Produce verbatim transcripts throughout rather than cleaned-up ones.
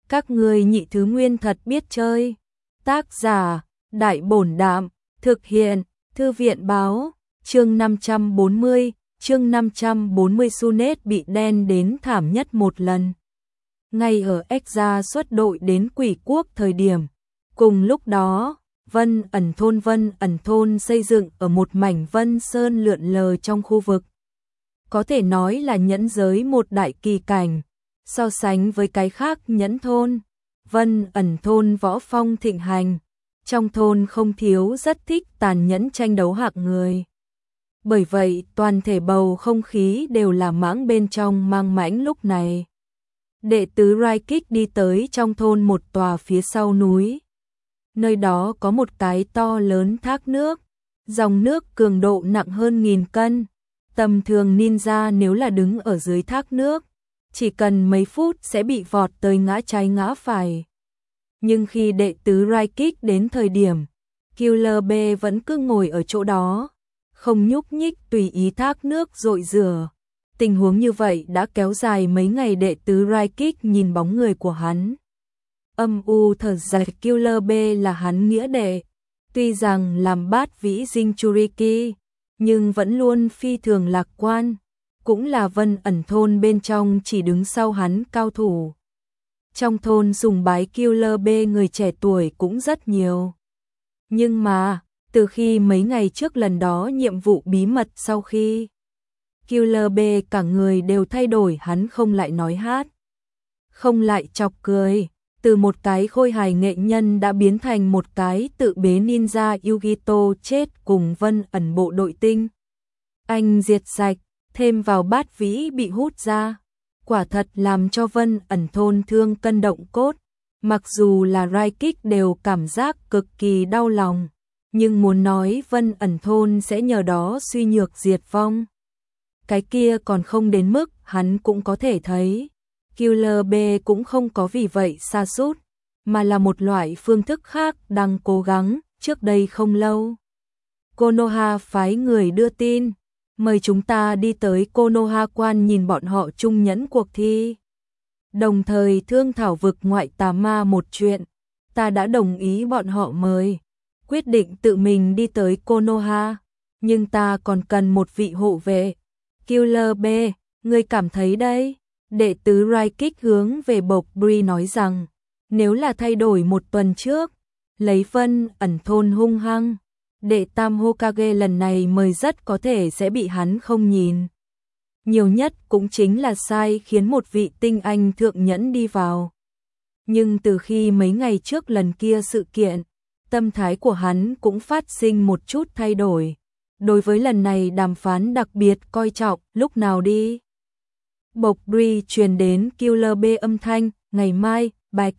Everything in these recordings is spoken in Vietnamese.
Các ngươi nhị thứ nguyên thật biết chơi. Tác giả, Đại Bổn Đạm, thực hiện, Thư viện báo, chương năm trăm bốn mươi, chương năm trăm bốn mươi Sunet bị đen đến thảm nhất một lần. Ngay ở Exra xuất đội đến Quỷ Quốc thời điểm, cùng lúc đó, Vân ẩn thôn Vân ẩn thôn xây dựng ở một mảnh vân sơn lượn lờ trong khu vực. Có thể nói là nhẫn giới một đại kỳ cảnh, so sánh với cái khác nhẫn thôn, Vân ẩn thôn võ phong thịnh hành, trong thôn không thiếu rất thích tàn nhẫn tranh đấu hạng người. Bởi vậy toàn thể bầu không khí đều là mãng bên trong mang mãnh lúc này. Đệ tứ Raikik đi tới trong thôn một tòa phía sau núi. Nơi đó có một cái to lớn thác nước, dòng nước cường độ nặng hơn nghìn cân. Tầm thường ninja nếu là đứng ở dưới thác nước, chỉ cần mấy phút sẽ bị vọt tới ngã trái ngã phải. Nhưng khi đệ tứ Raikik đến thời điểm, Killer B vẫn cứ ngồi ở chỗ đó, không nhúc nhích tùy ý thác nước rội rửa. Tình huống như vậy đã kéo dài mấy ngày. Đệ tứ Raikik nhìn bóng người của hắn, âm u thở dài. Killer B là hắn nghĩa đệ, tuy rằng làm bát vĩ Jinchuriki, nhưng vẫn luôn phi thường lạc quan, cũng là Vân ẩn thôn bên trong chỉ đứng sau hắn cao thủ. Trong thôn sùng bái Killer B người trẻ tuổi cũng rất nhiều. Nhưng mà, từ khi mấy ngày trước lần đó nhiệm vụ bí mật sau khi Killer B cả người đều thay đổi, hắn không lại nói hát, không lại chọc cười, từ một cái khôi hài nghệ nhân đã biến thành một cái tự bế ninja Yugito chết cùng Vân ẩn bộ đội tinh anh diệt sạch, thêm vào bát vĩ bị hút ra, quả thật làm cho Vân ẩn thôn thương cân động cốt. Mặc dù là Raikik đều cảm giác cực kỳ đau lòng, nhưng muốn nói Vân ẩn thôn sẽ nhờ đó suy nhược diệt vong, cái kia còn không đến mức. Hắn cũng có thể thấy Killer B cũng không có vì vậy sa sút, mà là một loại phương thức khác đang cố gắng. Trước đây không lâu, Konoha phái người đưa tin, mời chúng ta đi tới Konoha quan nhìn bọn họ chung nhẫn cuộc thi, đồng thời thương thảo vực ngoại tà ma một chuyện. Ta đã đồng ý bọn họ mời, quyết định tự mình đi tới Konoha, nhưng ta còn cần một vị hộ vệ. Killer B, ngươi cảm thấy đây? Đệ tứ Raikik hướng về Bộc Bri nói rằng, nếu là thay đổi một tuần trước, lấy Vân ẩn thôn hung hăng, đệ tam Hokage lần này mời rất có thể sẽ bị hắn không nhìn. Nhiều nhất cũng chính là sai khiến một vị tinh anh thượng nhẫn đi vào. Nhưng từ khi mấy ngày trước lần kia sự kiện, tâm thái của hắn cũng phát sinh một chút thay đổi. Đối với lần này đàm phán đặc biệt coi trọng. Lúc nào đi? Bộc Bri truyền đến Killer B âm thanh, ngày mai, bạch.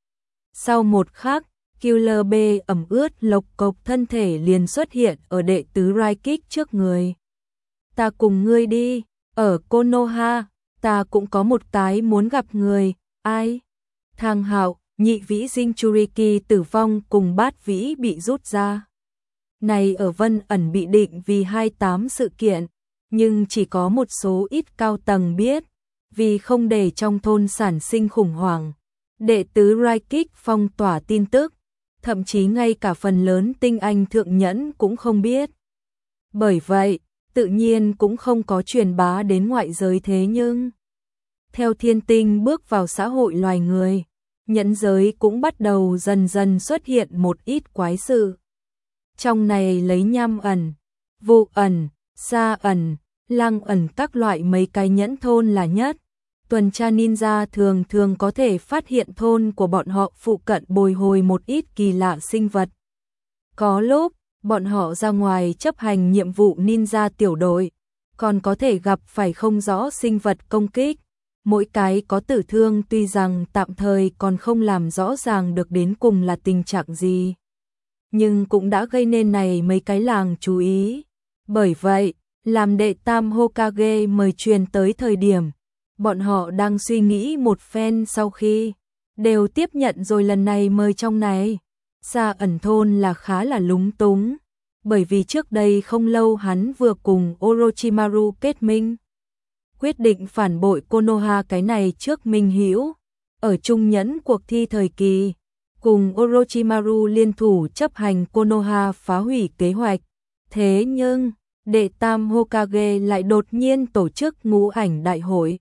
Sau một khắc, Killer B ẩm ướt lộc cộc thân thể liền xuất hiện ở đệ tứ Raikik trước người. Ta cùng ngươi đi, ở Konoha, ta cũng có một cái muốn gặp người. Ai? Thang Hạo, nhị vĩ Jinchuriki tử vong cùng bát vĩ bị rút ra. Này ở Vân ẩn bị định vì hai mươi tám sự kiện, nhưng chỉ có một số ít cao tầng biết, vì không để trong thôn sản sinh khủng hoảng. Đệ tứ Raikik phong tỏa tin tức, thậm chí ngay cả phần lớn tinh anh thượng nhẫn cũng không biết. Bởi vậy, tự nhiên cũng không có truyền bá đến ngoại giới. Thế nhưng, theo thiên tinh bước vào xã hội loài người, nhẫn giới cũng bắt đầu dần dần xuất hiện một ít quái sự. Trong này lấy nham ẩn, vụ ẩn, sa ẩn, lang ẩn các loại mấy cái nhẫn thôn là nhất. Tuần tra ninja thường thường có thể phát hiện thôn của bọn họ phụ cận bồi hồi một ít kỳ lạ sinh vật. Có lúc, bọn họ ra ngoài chấp hành nhiệm vụ ninja tiểu đội, còn có thể gặp phải không rõ sinh vật công kích. Mỗi cái có tử thương tuy rằng tạm thời còn không làm rõ ràng được đến cùng là tình trạng gì, nhưng cũng đã gây nên này mấy cái làng chú ý. Bởi vậy, làm đệ tam Hokage mời truyền tới thời điểm, bọn họ đang suy nghĩ một phen sau khi đều tiếp nhận rồi lần này mời trong này. Sa ẩn thôn là khá là lúng túng, bởi vì trước đây không lâu hắn vừa cùng Orochimaru kết minh, quyết định phản bội Konoha. Cái này trước minh hữu, ở Trung Nhẫn cuộc thi thời kỳ, cùng Orochimaru liên thủ chấp hành Konoha phá hủy kế hoạch. Thế nhưng, đệ tam Hokage lại đột nhiên tổ chức ngũ ảnh đại hội.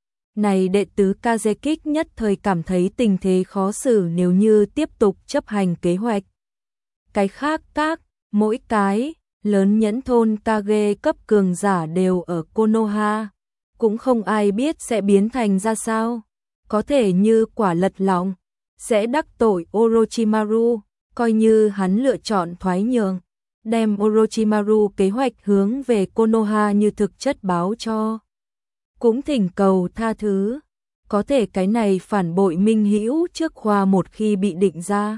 Này đệ tứ Kazekage nhất thời cảm thấy tình thế khó xử nếu như tiếp tục chấp hành kế hoạch. Cái khác các, mỗi cái, lớn nhẫn thôn Kage cấp cường giả đều ở Konoha, cũng không ai biết sẽ biến thành ra sao. Có thể như quả lật lòng, sẽ đắc tội Orochimaru, coi như hắn lựa chọn thoái nhượng, đem Orochimaru kế hoạch hướng về Konoha như thực chất báo cho. Cũng thỉnh cầu tha thứ, có thể cái này phản bội minh hữu trước khoa một khi bị định ra.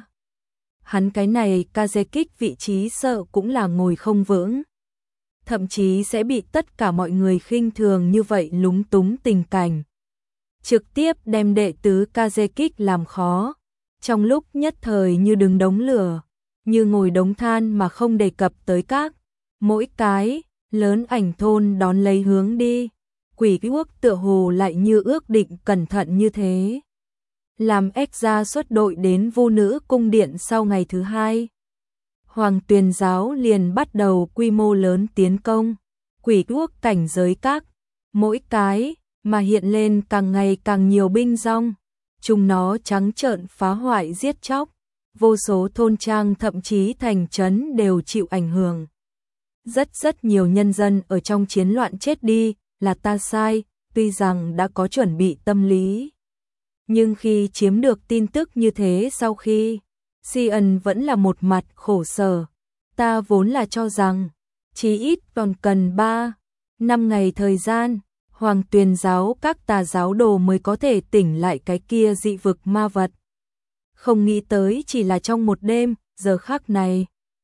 Hắn cái này Kazekage vị trí sợ cũng là ngồi không vững. Thậm chí sẽ bị tất cả mọi người khinh thường như vậy lúng túng tình cảnh. Trực tiếp đem đệ tứ Kazekage làm khó, trong lúc nhất thời như đứng đống lửa, như ngồi đống than mà không đề cập tới các, mỗi cái, lớn ảnh thôn đón lấy hướng đi. Quỷ quốc tựa hồ lại như ước định cẩn thận như thế. Làm ếch ra xuất đội đến vô nữ cung điện sau ngày thứ hai. Hoàng Tuyền giáo liền bắt đầu quy mô lớn tiến công. Quỷ quốc cảnh giới các, mỗi cái, mà hiện lên càng ngày càng nhiều binh rong. Chúng nó trắng trợn phá hoại giết chóc. Vô số thôn trang thậm chí thành trấn đều chịu ảnh hưởng. Rất rất nhiều nhân dân ở trong chiến loạn chết đi, là ta sai, tuy rằng đã có chuẩn bị tâm lý. Nhưng khi chiếm được tin tức như thế sau khi, Sion vẫn là một mặt khổ sở. Ta vốn là cho rằng, chí ít còn cần ba, năm ngày thời gian, Hoàng Tuyền giáo các tà giáo đồ mới có thể tỉnh lại cái kia dị vực ma vật. Không nghĩ tới chỉ là trong một đêm, giờ khắc này.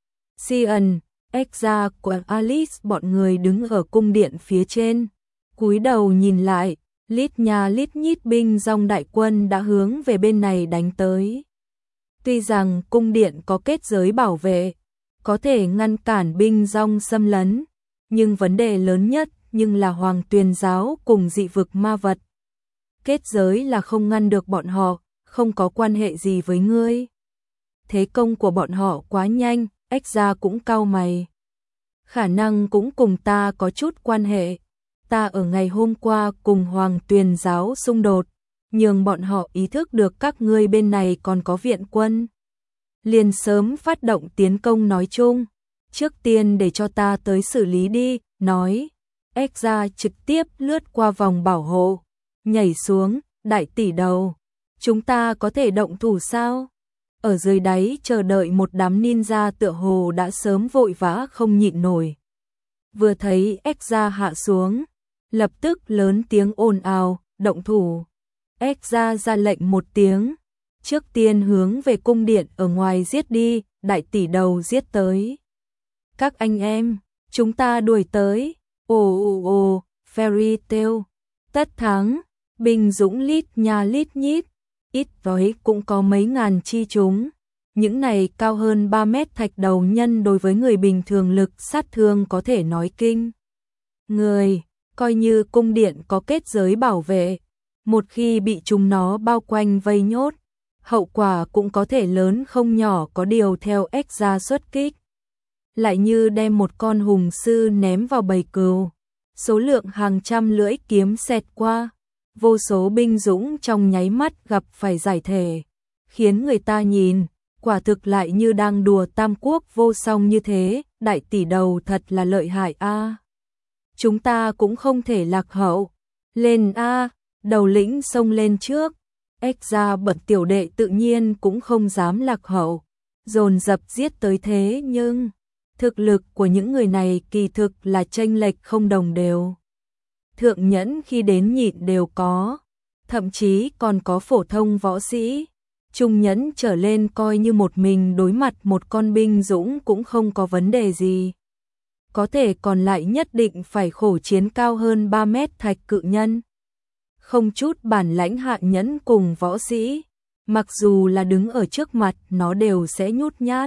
Sion, Ekza của Alice bọn người đứng ở cung điện phía trên. Cúi đầu nhìn lại, lít nhà lít nhít binh dòng đại quân đã hướng về bên này đánh tới. Tuy rằng cung điện có kết giới bảo vệ, có thể ngăn cản binh dòng xâm lấn, nhưng vấn đề lớn nhất nhưng là Hoàng Tuyền giáo cùng dị vực ma vật. Kết giới là không ngăn được bọn họ, không có quan hệ gì với ngươi. Thế công của bọn họ quá nhanh, ếch ra cũng cau mày. Khả năng cũng cùng ta có chút quan hệ. Ta ở ngày hôm qua cùng Hoàng Tuyền giáo xung đột, nhưng bọn họ ý thức được các ngươi bên này còn có viện quân. Liền sớm phát động tiến công nói chung, trước tiên để cho ta tới xử lý đi, nói. Ếch ra trực tiếp lướt qua vòng bảo hộ, nhảy xuống, đại tỷ đầu. Chúng ta có thể động thủ sao? Ở dưới đáy chờ đợi một đám ninja tựa hồ đã sớm vội vã không nhịn nổi. Vừa thấy ếch ra hạ xuống, lập tức lớn tiếng ồn ào, động thủ. Ếch ra ra lệnh một tiếng, trước tiên hướng về cung điện ở ngoài giết đi, đại tỷ đầu giết tới. Các anh em, chúng ta đuổi tới. Ồ ồ ồ, fairy tale, tất thắng, binh dũng lít nhà lít nhít, ít nói cũng có mấy ngàn chi chúng. Những này cao hơn ba mét thạch đầu nhân đối với người bình thường lực sát thương có thể nói kinh. Người, coi như cung điện có kết giới bảo vệ, một khi bị chúng nó bao quanh vây nhốt, hậu quả cũng có thể lớn không nhỏ, có điều theo ếch ra xuất kích. Lại như đem một con hùng sư ném vào bầy cừu, số lượng hàng trăm lưỡi kiếm xẹt qua, vô số binh dũng trong nháy mắt gặp phải giải thể, khiến người ta nhìn, quả thực lại như đang đùa tam quốc vô song như thế, đại tỷ đầu thật là lợi hại a. Chúng ta cũng không thể lạc hậu, lên a, đầu lĩnh xông lên trước, ếch ra bật tiểu đệ tự nhiên cũng không dám lạc hậu, dồn dập giết tới thế nhưng thực lực của những người này kỳ thực là chênh lệch không đồng đều. Thượng nhẫn khi đến nhịn đều có, thậm chí còn có phổ thông võ sĩ. Trung nhẫn trở lên coi như một mình đối mặt một con binh dũng cũng không có vấn đề gì. Có thể còn lại nhất định phải khổ chiến cao hơn ba mét thạch cự nhân. Không chút bản lãnh hạ nhẫn cùng võ sĩ, mặc dù là đứng ở trước mặt nó đều sẽ nhút nhát.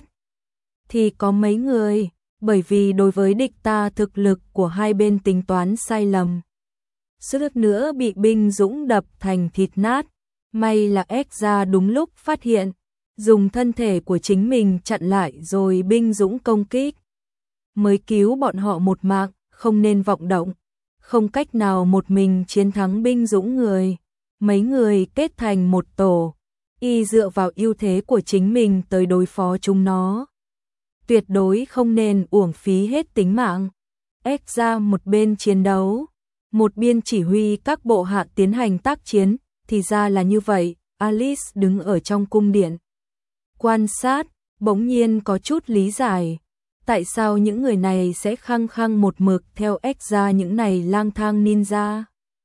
Thì có mấy người, bởi vì đối với địch ta thực lực của hai bên tính toán sai lầm. Suýt nữa bị binh dũng đập thành thịt nát, May là Exra đúng lúc phát hiện, dùng thân thể của chính mình chặn lại rồi binh dũng công kích. Mới cứu bọn họ một mạng, không nên vọng động. Không cách nào một mình chiến thắng binh dũng người. Mấy người kết thành một tổ, y dựa vào ưu thế của chính mình tới đối phó chúng nó. Tuyệt đối không nên uổng phí hết tính mạng. Exra một bên chiến đấu, một bên chỉ huy các bộ hạ tiến hành tác chiến, thì ra là như vậy. Alice đứng ở trong cung điện, quan sát, bỗng nhiên có chút lý giải. Tại sao những người này sẽ khăng khăng một mực theo Exra, những này lang thang ninja?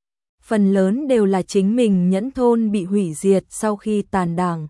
Phần lớn đều là chính mình nhẫn thôn bị hủy diệt sau khi tàn đảng.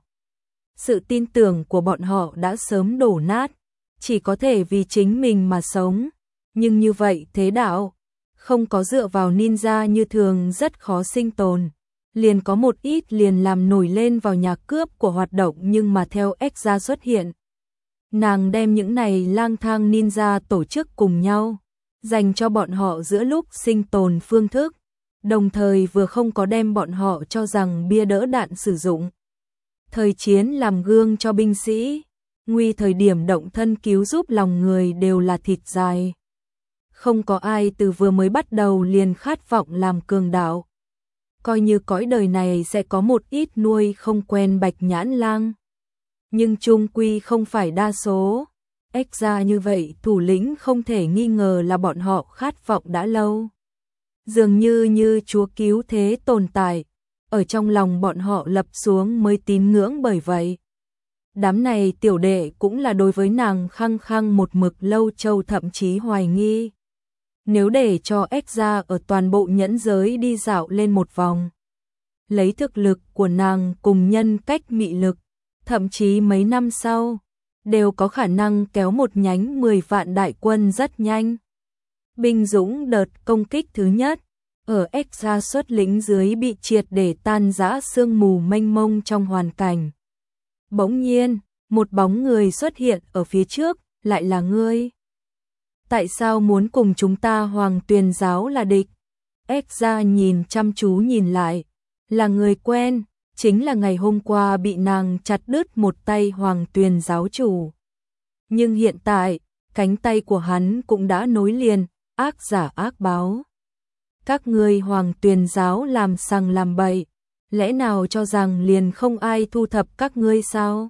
Sự tin tưởng của bọn họ đã sớm đổ nát, chỉ có thể vì chính mình mà sống. Nhưng như vậy thế đạo, không có dựa vào ninja như thường rất khó sinh tồn. Liền có một ít liền làm nổi lên vào nhà cướp của hoạt động, nhưng mà theo Exra xuất hiện, nàng đem những này lang thang ninja tổ chức cùng nhau, dành cho bọn họ giữa lúc sinh tồn phương thức, đồng thời vừa không có đem bọn họ cho rằng bia đỡ đạn sử dụng. Thời chiến làm gương cho binh sĩ, nguy thời điểm động thân cứu giúp lòng người đều là thịt dài. Không có ai từ vừa mới bắt đầu liền khát vọng làm cường đạo. Coi như cõi đời này sẽ có một ít nuôi không quen bạch nhãn lang, nhưng chung quy không phải đa số. Exra như vậy thủ lĩnh không thể nghi ngờ là bọn họ khát vọng đã lâu. Dường như như chúa cứu thế tồn tại, ở trong lòng bọn họ lập xuống mới tín ngưỡng. Bởi vậy, đám này tiểu đệ cũng là đối với nàng khăng khăng một mực lâu châu, thậm chí hoài nghi. Nếu để cho Exra ở toàn bộ nhẫn giới đi dạo lên một vòng, lấy thực lực của nàng cùng nhân cách mị lực, thậm chí mấy năm sau, đều có khả năng kéo một nhánh mười vạn đại quân rất nhanh. Binh dũng đợt công kích thứ nhất, ở Exra xuất lĩnh dưới bị triệt để tan rã sương mù mênh mông trong hoàn cảnh. Bỗng nhiên, một bóng người xuất hiện ở phía trước, lại là ngươi. Tại sao muốn cùng chúng ta Hoàng Tuyền giáo là địch? Exra nhìn chăm chú nhìn lại, là người quen, chính là ngày hôm qua bị nàng chặt đứt một tay Hoàng Tuyền giáo chủ. Nhưng hiện tại, cánh tay của hắn cũng đã nối liền, ác giả ác báo. Các ngươi Hoàng Tuyền giáo làm sằng làm bậy, lẽ nào cho rằng liền không ai thu thập các ngươi sao?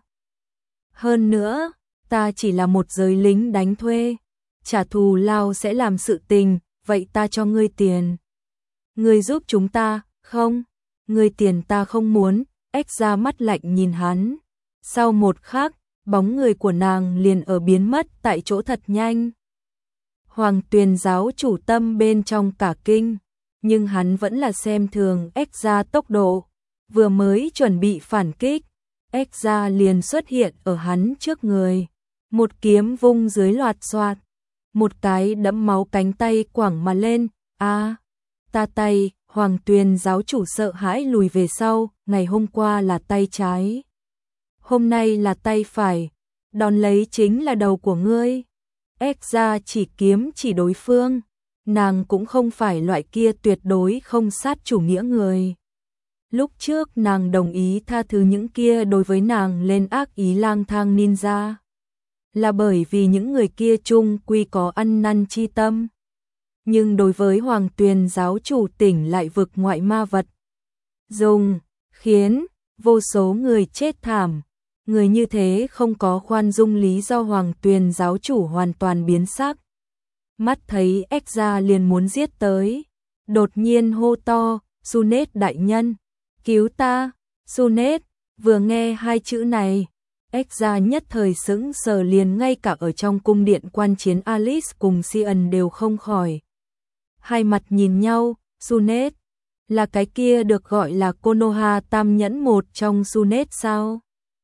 Hơn nữa, ta chỉ là một giới lính đánh thuê, trả thù lao sẽ làm sự tình, vậy ta cho ngươi tiền. Ngươi giúp chúng ta, không? Ngươi tiền ta không muốn. Exra mắt lạnh nhìn hắn. Sau một khắc, bóng người của nàng liền ở biến mất tại chỗ thật nhanh. Hoàng Tuyền giáo chủ tâm bên trong cả kinh, nhưng hắn vẫn là xem thường Exra tốc độ. Vừa mới chuẩn bị phản kích, Exra liền xuất hiện ở hắn trước người. Một kiếm vung dưới loạt xoạt, một cái đẫm máu cánh tay quẳng mà lên. A, ta tay. Hoàng Tuyền giáo chủ sợ hãi lùi về sau, ngày hôm qua là tay trái, hôm nay là tay phải, đón lấy chính là đầu của ngươi. Exra chỉ kiếm chỉ đối phương, nàng cũng không phải loại kia tuyệt đối không sát chủ nghĩa người. Lúc trước nàng đồng ý tha thứ những kia đối với nàng lên ác ý lang thang ninja, là bởi vì những người kia chung quy có ăn năn chi tâm. Nhưng đối với Hoàng Tuyền giáo chủ tỉnh lại vực ngoại ma vật, dùng, khiến vô số người chết thảm. Người như thế không có khoan dung lý do. Hoàng Tuyền giáo chủ hoàn toàn biến sắc. Mắt thấy Exra liền muốn giết tới, đột nhiên hô to, Sunet đại nhân, cứu ta. Sunet, vừa nghe hai chữ này, Exra nhất thời sững sờ, liền ngay cả ở trong cung điện quan chiến Alice cùng Sion đều không khỏi. Hai mặt nhìn nhau. Sunet, là cái kia được gọi là Konoha Tam Nhẫn một trong Sunet sao?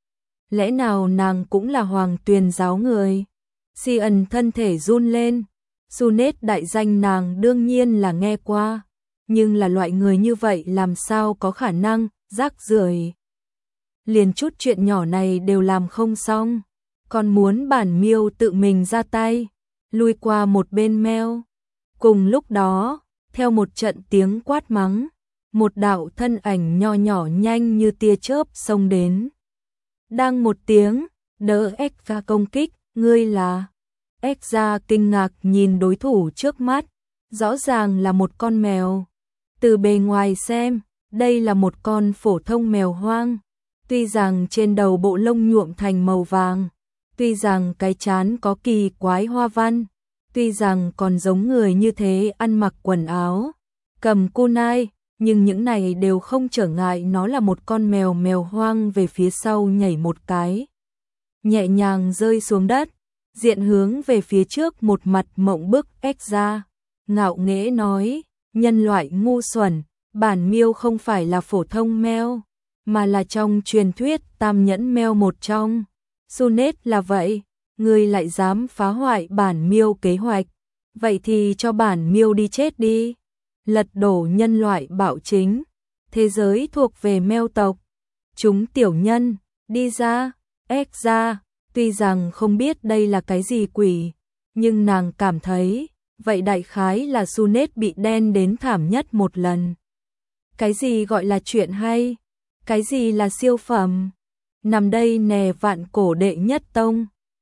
Lẽ nào nàng cũng là Hoàng Tuyền giáo người? Sion thân thể run lên. Sunet đại danh nàng đương nhiên là nghe qua, nhưng là loại người như vậy làm sao có khả năng, rác rưởi. Liền chút chuyện nhỏ này đều làm không xong, còn muốn bản miêu tự mình ra tay, lui qua một bên meo. Cùng lúc đó, theo một trận tiếng quát mắng, một đạo thân ảnh nho nhỏ nhanh như tia chớp xông đến. Đang một tiếng, đỡ Edgar công kích, ngươi là... Edgar kinh ngạc nhìn đối thủ trước mắt, rõ ràng là một con mèo. Từ bề ngoài xem, đây là một con phổ thông mèo hoang. Tuy rằng trên đầu bộ lông nhuộm thành màu vàng, tuy rằng cái trán có kỳ quái hoa văn, tuy rằng còn giống người như thế ăn mặc quần áo, cầm kunai, nhưng những này đều không trở ngại nó là một con mèo mèo hoang về phía sau nhảy một cái. Nhẹ nhàng rơi xuống đất, diện hướng về phía trước một mặt mộng bức ếch ra, ngạo nghễ nói, nhân loại ngu xuẩn, bản miêu không phải là phổ thông mèo, mà là trong truyền thuyết tam nhẫn mèo một trong. Sunet là vậy, ngươi lại dám phá hoại bản miêu kế hoạch, vậy thì cho bản miêu đi chết đi. Lật đổ nhân loại bảo chính, thế giới thuộc về mèo tộc. Chúng tiểu nhân, đi ra, ếch ra, tuy rằng không biết đây là cái gì quỷ, nhưng nàng cảm thấy, vậy đại khái là Sunet bị đen đến thảm nhất một lần. Cái gì gọi là chuyện hay? Cái gì là siêu phẩm? Nằm đây nè vạn cổ đệ nhất tông.